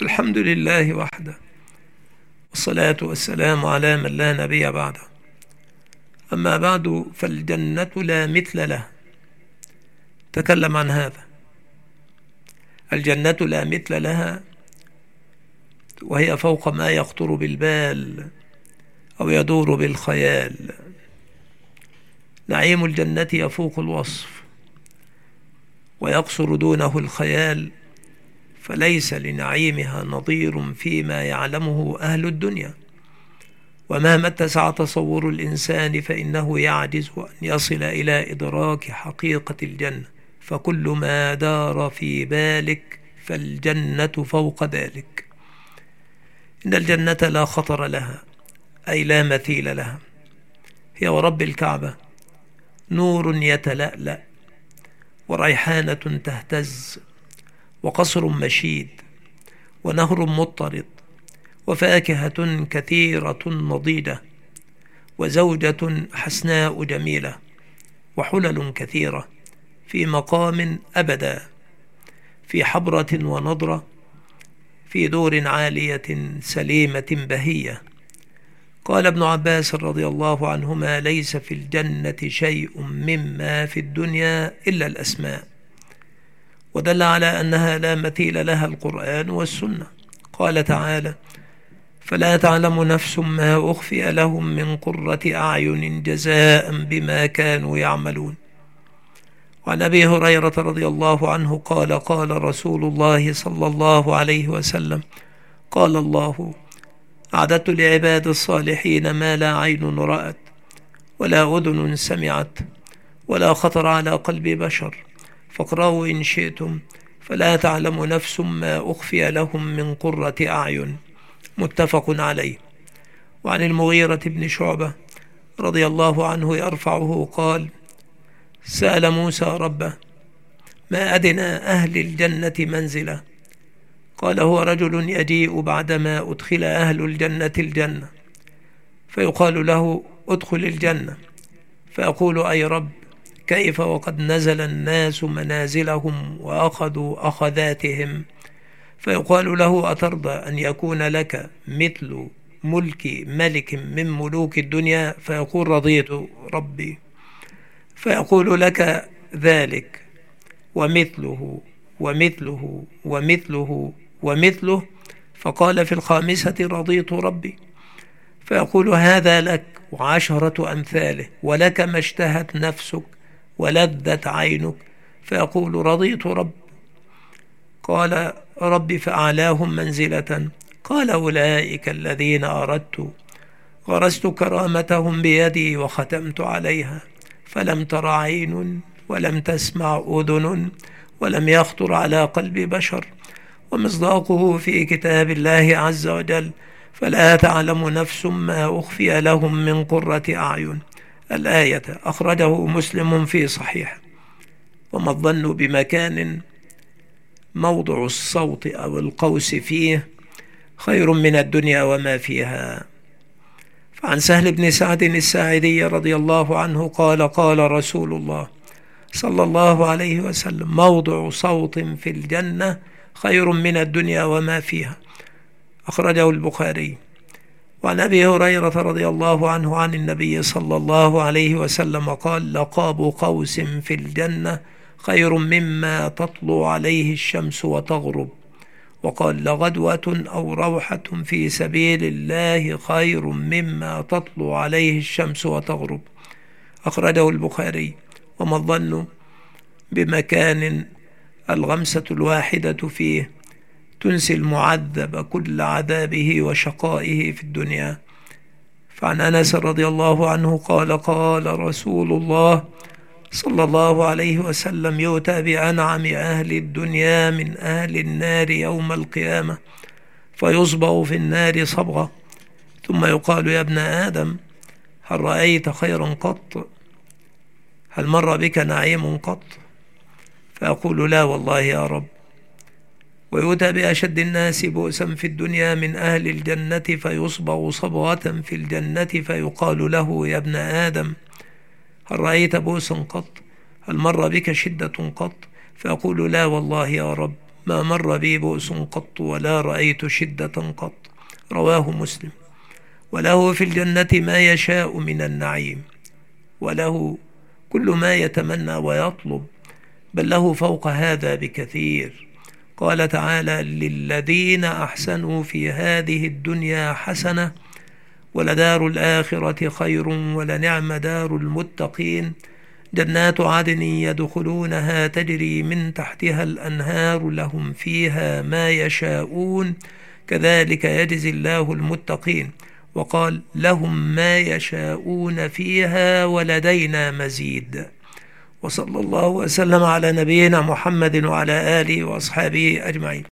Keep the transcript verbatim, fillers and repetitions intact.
الحمد لله وحده، والصلاة والسلام على من لا نبي بعده. أما بعد، فالجنة لا مثل لها. تكلم عن هذا. الجنة لا مثل لها، وهي فوق ما يخطر بالبال أو يدور بالخيال. نعيم الجنة يفوق الوصف ويقصر دونه الخيال، فليس لنعيمها نظير فيما يعلمه أهل الدنيا. ومهما اتسع تصور الإنسان فإنه يعجز أن يصل إلى إدراك حقيقة الجنة، فكل ما دار في بالك فالجنة فوق ذلك. إن الجنة لا خطر لها، أي لا مثيل لها. هي ورب الكعبة نور يتلألأ، وريحانة تهتز، وقصر مشيد، ونهر مضطرد، وفاكهة كثيرة نضيدة، وزوجة حسناء جميلة، وحلل كثيرة في مقام أبدا، في حبرة ونضرة، في دور عالية سليمة بهية. قال ابن عباس رضي الله عنهما: ليس في الجنة شيء مما في الدنيا إلا الأسماء. ودل على أنها لا مثيل لها القرآن والسنة. قال تعالى: فلا تعلم نفس ما أخفي لهم من قرة أعين جزاء بما كانوا يعملون. وعن أبي هريرة رضي الله عنه قال: قال رسول الله صلى الله عليه وسلم: قال الله: أعددت لعباد الصالحين ما لا عين رأت، ولا أذن سمعت، ولا خطر على قلب بشر، فاقرأوا إن شئتم، فلا تعلم نفس ما أخفي لهم من قرة أعين. متفق عليه. وعن المغيرة بن شعبة رضي الله عنه يرفعه قال: سأل موسى ربه: ما أدنى أهل الجنة منزلة؟ قال: هو رجل يجيء بعدما أدخل أهل الجنة الجنة، فيقال له: ادخل الجنة، فيقول: أي رب، كيف وقد نزل الناس منازلهم وأخذوا أخذاتهم؟ فيقال له: أترضى أن يكون لك مثل ملك ملك من ملوك الدنيا؟ فيقول: رضيت ربي. فيقول: لك ذلك ومثله ومثله ومثله ومثله. فقال في الخامسة: رضيت ربي. فيقول: هذا لك وعشرة أمثاله، ولك ما اشتهت نفسك ولذت عينك. فيقول: رضيت رب. قال: رب فأعلاهم منزلة. قال: أولئك الذين أردت، غرست كرامتهم بيدي وختمت عليها، فلم تر عين ولم تسمع أذن ولم يخطر على قلب بشر. ومصداقه في كتاب الله عز وجل: فلا تعلم نفس ما أخفي لهم من قرة أعين. الآية أخرجه مسلم في صحيح. وما الظن بمكان موضع الصوت أو القوس فيه خير من الدنيا وما فيها. فعن سهل بن سعد الساعدي رضي الله عنه قال: قال رسول الله صلى الله عليه وسلم: موضع صوت في الجنة خير من الدنيا وما فيها. أخرجه البخاري. وعن أبي هريرة رضي الله عنه عن النبي صلى الله عليه وسلم قال: لقاب قوس في الجنة خير مما تطلع عليه الشمس وتغرب. وقال: لغدوة أو روحة في سبيل الله خير مما تطلع عليه الشمس وتغرب. أخرجه البخاري. وما الظن بمكان الغمسة الواحدة فيه تنسي المعذب كل عذابه وشقائه في الدنيا. فعن أنس رضي الله عنه قال: قال رسول الله صلى الله عليه وسلم: يؤتى بأنعم أهل الدنيا من أهل النار يوم القيامة، فيصبغ في النار صبغة، ثم يقال: يا ابن آدم، هل رأيت خيرا قط؟ هل مر بك نعيم قط؟ فأقول: لا والله يا رب. ويؤتى بأشد الناس بؤسا في الدنيا من أهل الجنة، فيصبغ صبغة في الجنة، فيقال له: يا ابن آدم، هل رأيت بؤسا قط؟ هل مر بك شدة قط؟ فأقول: لا والله يا رب. ما مر بي بؤس قط ولا رأيت شدة قط. رواه مسلم. وله في الجنة ما يشاء من النعيم، وله كل ما يتمنى ويطلب، بل له فوق هذا بكثير. قال تعالى: للذين أحسنوا في هذه الدنيا حسنة ولدار الآخرة خير ولنعم دار المتقين، جنات عدن يدخلونها تجري من تحتها الأنهار لهم فيها ما يشاءون كذلك يجزي الله المتقين. وقال: لهم ما يشاءون فيها ولدينا مزيد. وصلى الله وسلم على نبينا محمد وعلى آله وأصحابه أجمعين.